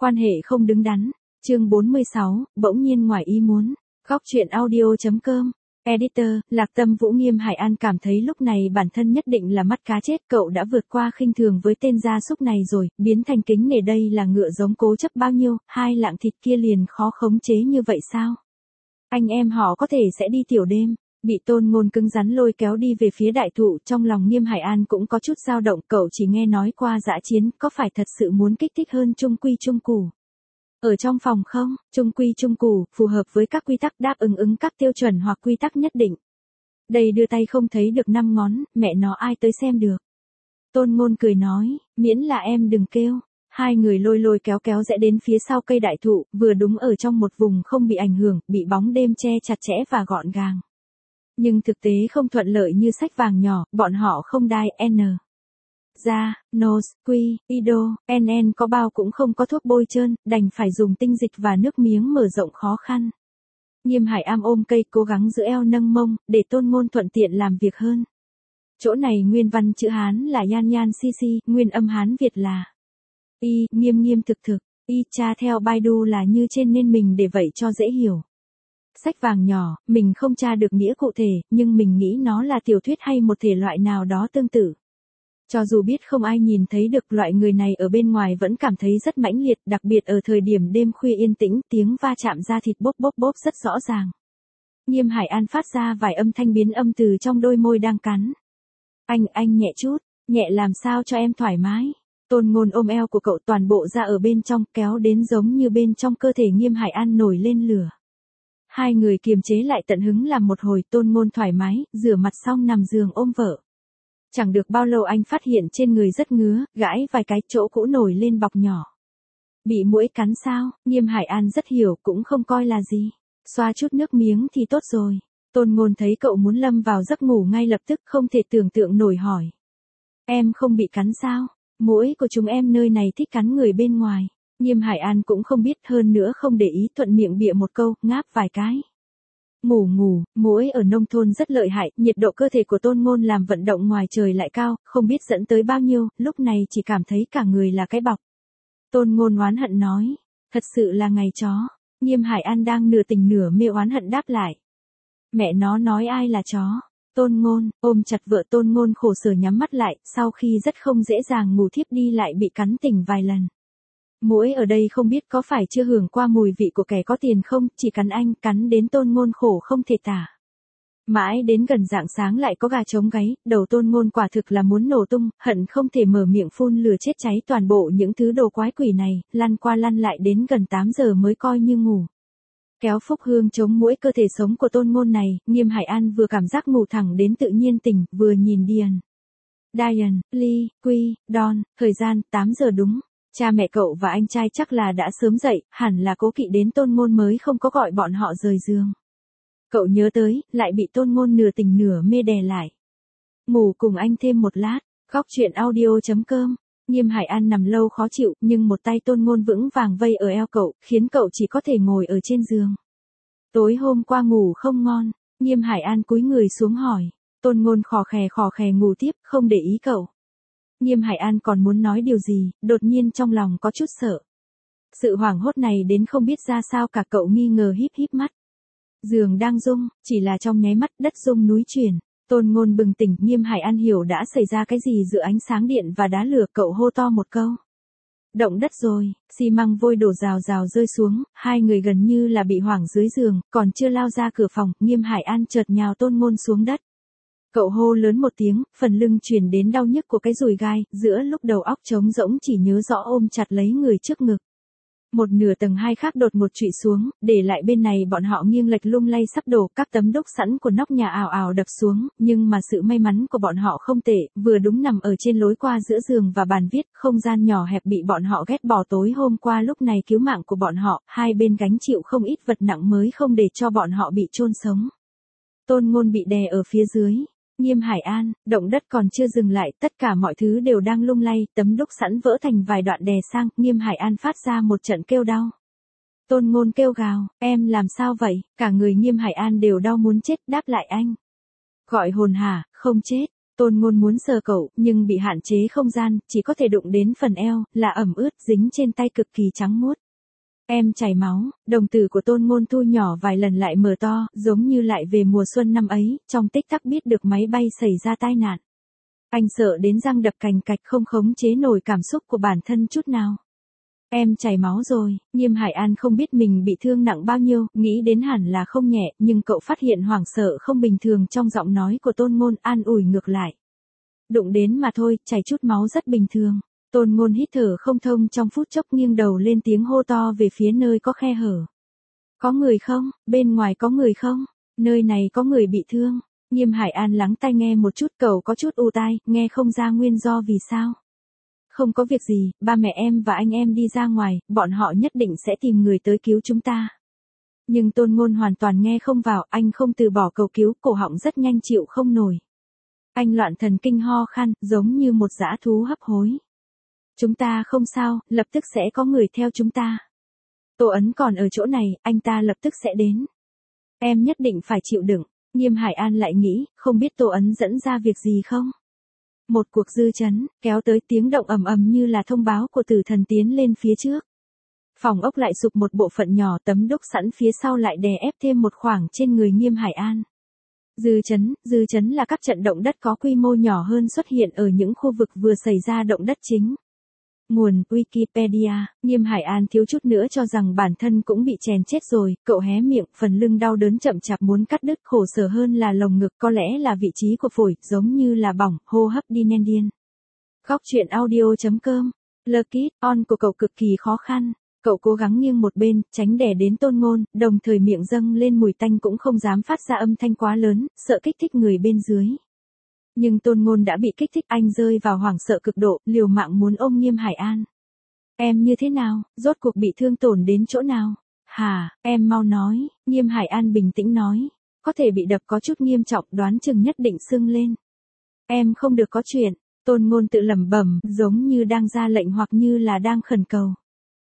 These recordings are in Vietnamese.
Quan hệ không đứng đắn. Chương 46, bỗng nhiên ngoài ý muốn. Góc truyện audio.com. Editor, Lạc Tâm Vũ. Nghiêm Hải An cảm thấy lúc này bản thân nhất định là mắt cá chết, cậu đã vượt qua khinh thường với tên gia súc này rồi, biến thành kính nể đây là ngựa giống cố chấp bao nhiêu, hai lạng thịt kia liền khó khống chế như vậy sao? Anh em họ có thể sẽ đi tiểu đêm. Bị Tôn Ngôn cứng rắn lôi kéo đi về phía đại thụ, trong lòng Nghiêm Hải An cũng có chút dao động, cậu chỉ nghe nói qua dã chiến, có phải thật sự muốn kích thích hơn trung quy trung củ? Ở trong phòng không, trung quy trung củ, phù hợp với các quy tắc, đáp ứng các tiêu chuẩn hoặc quy tắc nhất định. Đây đưa tay không thấy được 5 ngón, mẹ nó ai tới xem được. Tôn Ngôn cười nói, miễn là em đừng kêu. Hai người lôi kéo rẽ đến phía sau cây đại thụ, vừa đúng ở trong một vùng không bị ảnh hưởng, bị bóng đêm che chặt chẽ và gọn gàng. Nhưng thực tế không thuận lợi như sách vàng nhỏ, bọn họ không đai N. Da, nose, quy, ido, NN có bao cũng không có thuốc bôi trơn, đành phải dùng tinh dịch và nước miếng mở rộng khó khăn. Nghiêm Hải Am ôm cây cố gắng giữ eo nâng mông, để Tôn Ngôn thuận tiện làm việc hơn. Chỗ này nguyên văn chữ Hán là yan si si, nguyên âm Hán Việt là y, nghiêm thực, y cha theo Baidu là như trên nên mình để vậy cho dễ hiểu. Sách vàng nhỏ, mình không tra được nghĩa cụ thể, nhưng mình nghĩ nó là tiểu thuyết hay một thể loại nào đó tương tự. Cho dù biết không ai nhìn thấy được, loại người này ở bên ngoài vẫn cảm thấy rất mãnh liệt, đặc biệt ở thời điểm đêm khuya yên tĩnh, tiếng va chạm da thịt bốp rất rõ ràng. Nghiêm Hải An phát ra vài âm thanh biến âm từ trong đôi môi đang cắn. Anh nhẹ chút, nhẹ làm sao cho em thoải mái. Tôn Ngôn ôm eo của cậu, toàn bộ da ở bên trong, kéo đến giống như bên trong cơ thể Nghiêm Hải An nổi lên lửa. Hai người kiềm chế lại tận hứng làm một hồi, Tôn Ngôn thoải mái, rửa mặt xong nằm giường ôm vợ. Chẳng được bao lâu anh phát hiện trên người rất ngứa, gãi vài cái, chỗ cũ nổi lên bọc nhỏ. Bị muỗi cắn sao? Nghiêm Hải An rất hiểu, cũng không coi là gì. Xoa chút nước miếng thì tốt rồi. Tôn Ngôn thấy cậu muốn lâm vào giấc ngủ ngay lập tức, không thể tưởng tượng nổi hỏi. Em không bị cắn sao? Muỗi của chúng em nơi này thích cắn người bên ngoài. Nghiêm Hải An cũng không biết, hơn nữa không để ý, thuận miệng bịa một câu, ngáp vài cái. Ngủ, muỗi ở nông thôn rất lợi hại, nhiệt độ cơ thể của Tôn Ngôn làm vận động ngoài trời lại cao, không biết dẫn tới bao nhiêu, lúc này chỉ cảm thấy cả người là cái bọc. Tôn Ngôn oán hận nói, thật sự là ngày chó. Nghiêm Hải An đang nửa tỉnh nửa mê oán hận đáp lại. Mẹ nó nói ai là chó? Tôn Ngôn, ôm chặt vợ Tôn Ngôn khổ sở nhắm mắt lại, sau khi rất không dễ dàng ngủ thiếp đi lại bị cắn tỉnh vài lần. Muỗi ở đây không biết có phải chưa hưởng qua mùi vị của kẻ có tiền không, chỉ cắn anh, cắn đến Tôn Ngôn khổ không thể tả. Mãi đến gần rạng sáng lại có gà trống gáy, đầu Tôn Ngôn quả thực là muốn nổ tung, hận không thể mở miệng phun lửa chết cháy toàn bộ những thứ đồ quái quỷ này, lăn qua lăn lại đến gần 8 giờ mới coi như ngủ. Kéo phúc hương chống muỗi cơ thể sống của Tôn Ngôn này, Nghiêm Hải An vừa cảm giác ngủ thẳng đến tự nhiên tỉnh, vừa nhìn Diane, Lee, Quy, Don, thời gian 8 giờ đúng. Cha mẹ cậu và anh trai chắc là đã sớm dậy, hẳn là cố kỵ đến Tôn Ngôn mới không có gọi bọn họ rời giường. Cậu nhớ tới, lại bị Tôn Ngôn nửa tỉnh nửa mê đè lại. Ngủ cùng anh thêm một lát. Góc truyện audio.com. Nghiêm Hải An nằm lâu khó chịu, nhưng một tay Tôn Ngôn vững vàng vây ở eo cậu, khiến cậu chỉ có thể ngồi ở trên giường. Tối hôm qua ngủ không ngon. Nghiêm Hải An cúi người xuống hỏi. Tôn Ngôn khò khè ngủ tiếp, không để ý cậu. Nghiêm Hải An còn muốn nói điều gì, đột nhiên trong lòng có chút sợ. Sự hoảng hốt này đến không biết ra sao cả, cậu nghi ngờ híp mắt. Giường đang rung, chỉ là trong nháy mắt đất rung núi chuyển. Tôn Ngôn bừng tỉnh, Nghiêm Hải An hiểu đã xảy ra cái gì giữa ánh sáng điện và đá lửa, cậu hô to một câu. Động đất rồi, xi măng vôi đổ rào rơi xuống, hai người gần như là bị hoảng dưới giường, còn chưa lao ra cửa phòng, Nghiêm Hải An chợt nhào Tôn Ngôn xuống đất. Cậu hô lớn một tiếng, phần lưng truyền đến đau nhức của cái dùi gai, giữa lúc đầu óc trống rỗng chỉ nhớ rõ ôm chặt lấy người trước ngực. Một nửa tầng 2 khác đột ngột trụy xuống, để lại bên này bọn họ nghiêng lệch lung lay sắp đổ, các tấm đúc sẵn của nóc nhà ào ào đập xuống, nhưng mà sự may mắn của bọn họ không tệ, vừa đúng nằm ở trên lối qua giữa giường và bàn viết, không gian nhỏ hẹp bị bọn họ ghét bỏ tối hôm qua, lúc này cứu mạng của bọn họ, hai bên gánh chịu không ít vật nặng mới không để cho bọn họ bị chôn sống. Tôn Ngôn bị đè ở phía dưới. Nghiêm Hải An, động đất còn chưa dừng lại, tất cả mọi thứ đều đang lung lay, tấm đúc sẵn vỡ thành vài đoạn đè sang, Nghiêm Hải An phát ra một trận kêu đau. Tôn Ngôn kêu gào, em làm sao vậy? Cả người Nghiêm Hải An đều đau muốn chết, đáp lại anh. Gọi hồn hả, không chết. Tôn Ngôn muốn sờ cậu, nhưng bị hạn chế không gian, chỉ có thể đụng đến phần eo, là ẩm ướt, dính trên tay cực kỳ trắng muốt. Em chảy máu, đồng tử của Tôn Ngôn thu nhỏ vài lần lại mở to, giống như lại về mùa xuân năm ấy, trong tích tắc biết được máy bay xảy ra tai nạn. Anh sợ đến răng đập cành cạch, không khống chế nổi cảm xúc của bản thân chút nào. Em chảy máu rồi, Nghiêm Hải An không biết mình bị thương nặng bao nhiêu, nghĩ đến hẳn là không nhẹ, nhưng cậu phát hiện hoảng sợ không bình thường trong giọng nói của Tôn Ngôn, an ủi ngược lại. Đụng đến mà thôi, chảy chút máu rất bình thường. Tôn Ngôn hít thở không thông, trong phút chốc nghiêng đầu lên, tiếng hô to về phía nơi có khe hở. Có người không? Bên ngoài có người không? Nơi này có người bị thương. Nghiêm Hải An lắng tai nghe một chút, cậu có chút u tai, nghe không ra nguyên do vì sao. Không có việc gì, ba mẹ em và anh em đi ra ngoài, bọn họ nhất định sẽ tìm người tới cứu chúng ta. Nhưng Tôn Ngôn hoàn toàn nghe không vào, anh không từ bỏ cầu cứu, cổ họng rất nhanh chịu không nổi. Anh loạn thần kinh ho khan, giống như một dã thú hấp hối. Chúng ta không sao, lập tức sẽ có người theo chúng ta. Tô Ấn còn ở chỗ này, anh ta lập tức sẽ đến. Em nhất định phải chịu đựng. Nghiêm Hải An lại nghĩ, không biết Tô Ấn dẫn ra việc gì không? Một cuộc dư chấn, kéo tới tiếng động ầm ầm như là thông báo của tử thần tiến lên phía trước. Phòng ốc lại sụp một bộ phận nhỏ, tấm đúc sẵn phía sau lại đè ép thêm một khoảng trên người Nghiêm Hải An. Dư chấn là các trận động đất có quy mô nhỏ hơn xuất hiện ở những khu vực vừa xảy ra động đất chính. Nguồn Wikipedia, Nghiêm Hải An thiếu chút nữa cho rằng bản thân cũng bị chèn chết rồi, cậu hé miệng, phần lưng đau đớn chậm chạp muốn cắt đứt, khổ sở hơn là lồng ngực, có lẽ là vị trí của phổi, giống như là bỏng, hô hấp đi nên điên. Góc truyện audio.com, Lucky on của cậu cực kỳ khó khăn, cậu cố gắng nghiêng một bên, tránh đè đến Tôn Ngôn, đồng thời miệng dâng lên mùi tanh cũng không dám phát ra âm thanh quá lớn, sợ kích thích người bên dưới. Nhưng Tôn Ngôn đã bị kích thích, anh rơi vào hoảng sợ cực độ, liều mạng muốn ôm Nghiêm Hải An. Em như thế nào, rốt cuộc bị thương tổn đến chỗ nào? Hả, em mau nói, Nghiêm Hải An bình tĩnh nói. Có thể bị đập có chút nghiêm trọng, đoán chừng nhất định sưng lên. Em không được có chuyện, Tôn Ngôn tự lẩm bẩm, giống như đang ra lệnh hoặc như là đang khẩn cầu.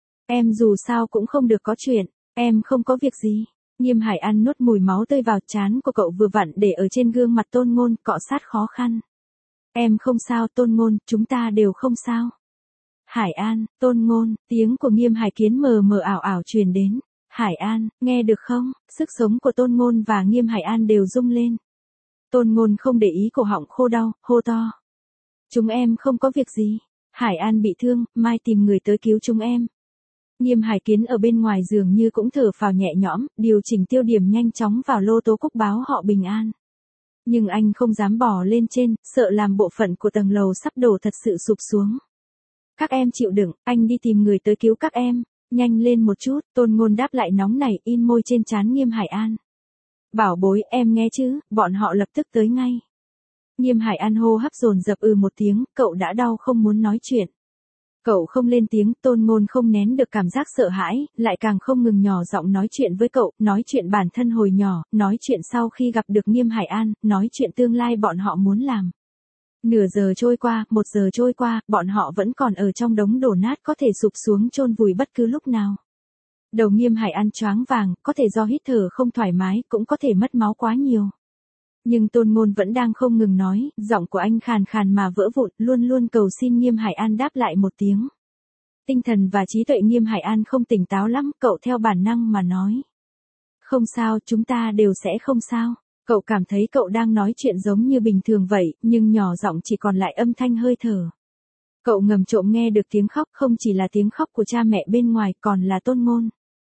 Em dù sao cũng không được có chuyện, em không có việc gì. Nghiêm Hải An nuốt mùi máu tươi vào, trán của cậu vừa vặn để ở trên gương mặt Tôn Ngôn, cọ sát khó khăn. Em không sao Tôn Ngôn, chúng ta đều không sao. Hải An, Tôn Ngôn, tiếng của Nghiêm Hải Kiến mờ mờ ảo ảo truyền đến. Hải An, nghe được không? Sức sống của Tôn Ngôn và Nghiêm Hải An đều rung lên. Tôn Ngôn không để ý cổ họng khô đau, hô to. Chúng em không có việc gì. Hải An bị thương, mai tìm người tới cứu chúng em. Nghiêm Hải Kiến ở bên ngoài giường như cũng thở phào nhẹ nhõm, điều chỉnh tiêu điểm nhanh chóng vào lô tố cúc báo họ bình an. Nhưng anh không dám bỏ lên trên, sợ làm bộ phận của tầng lầu sắp đổ thật sự sụp xuống. Các em chịu đựng, anh đi tìm người tới cứu các em. Nhanh lên một chút, Tôn Ngôn đáp lại nóng nảy, in môi trên trán Nghiêm Hải An. Bảo bối, em nghe chứ, bọn họ lập tức tới ngay. Nghiêm Hải An hô hấp dồn dập một tiếng, cậu đã đau không muốn nói chuyện. Cậu không lên tiếng, Tôn Ngôn không nén được cảm giác sợ hãi, lại càng không ngừng nhỏ giọng nói chuyện với cậu, nói chuyện bản thân hồi nhỏ, nói chuyện sau khi gặp được Nghiêm Hải An, nói chuyện tương lai bọn họ muốn làm. Nửa giờ trôi qua, 1 giờ trôi qua, bọn họ vẫn còn ở trong đống đổ nát có thể sụp xuống chôn vùi bất cứ lúc nào. Đầu Nghiêm Hải An choáng vàng, có thể do hít thở không thoải mái, cũng có thể mất máu quá nhiều. Nhưng Tôn Ngôn vẫn đang không ngừng nói, giọng của anh khàn khàn mà vỡ vụn, luôn luôn cầu xin Nghiêm Hải An đáp lại một tiếng. Tinh thần và trí tuệ Nghiêm Hải An không tỉnh táo lắm, cậu theo bản năng mà nói. Không sao, chúng ta đều sẽ không sao. Cậu cảm thấy cậu đang nói chuyện giống như bình thường vậy, nhưng nhỏ giọng chỉ còn lại âm thanh hơi thở. Cậu ngầm trộm nghe được tiếng khóc, không chỉ là tiếng khóc của cha mẹ bên ngoài, còn là Tôn Ngôn.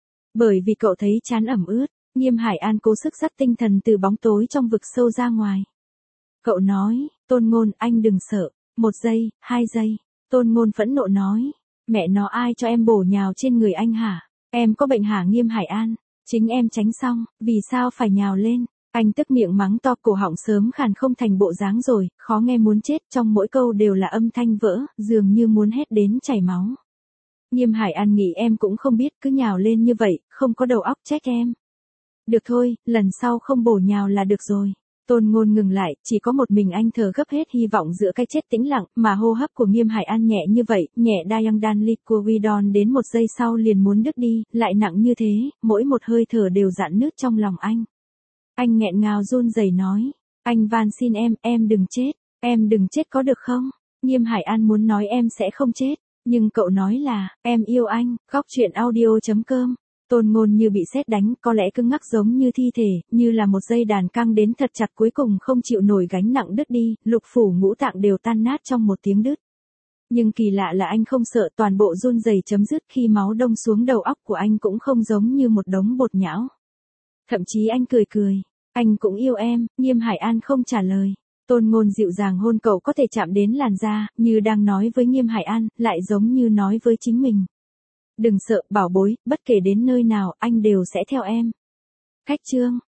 Bởi vì cậu thấy trán ẩm ướt, Nghiêm Hải An cố sức dắt tinh thần từ bóng tối trong vực sâu ra ngoài. Cậu nói, Tôn Ngôn, anh đừng sợ. 1 giây, 2 giây. Tôn Ngôn phẫn nộ nói, mẹ nó ai cho em bổ nhào trên người anh hả? Em có bệnh hả Nghiêm Hải An? Chính em tránh xong, vì sao phải nhào lên? Anh tức miệng mắng to, cổ họng sớm khàn không thành bộ dáng rồi, khó nghe muốn chết, trong mỗi câu đều là âm thanh vỡ, dường như muốn hét đến chảy máu. Nghiêm Hải An nghĩ em cũng không biết, cứ nhào lên như vậy, không có đầu óc, trách em. Được thôi, lần sau không bổ nhào là được rồi. Tôn Ngôn ngừng lại, chỉ có một mình anh thở gấp hết hy vọng giữa cái chết tĩnh lặng, mà hô hấp của Nghiêm Hải An nhẹ như vậy, nhẹ Dayang Dan Liquidon đến 1 giây sau liền muốn đứt đi, lại nặng như thế, mỗi một hơi thở đều rạn nứt trong lòng anh. Anh nghẹn ngào run rẩy nói, anh van xin em đừng chết. Em đừng chết có được không? Nghiêm Hải An muốn nói em sẽ không chết, nhưng cậu nói là, em yêu anh, góc chuyện audio.com. Tôn Ngôn như bị sét đánh, có lẽ cứng ngắc giống như thi thể, như là một dây đàn căng đến thật chặt cuối cùng không chịu nổi gánh nặng đứt đi, lục phủ ngũ tạng đều tan nát trong một tiếng đứt. Nhưng kỳ lạ là anh không sợ, toàn bộ run rẩy chấm dứt khi máu đông xuống đầu óc của anh cũng không giống như một đống bột nhão. Thậm chí anh cười cười, anh cũng yêu em, Nghiêm Hải An không trả lời. Tôn Ngôn dịu dàng hôn cậu có thể chạm đến làn da, như đang nói với Nghiêm Hải An, lại giống như nói với chính mình. Đừng sợ, bảo bối, bất kể đến nơi nào, anh đều sẽ theo em. Khách chương.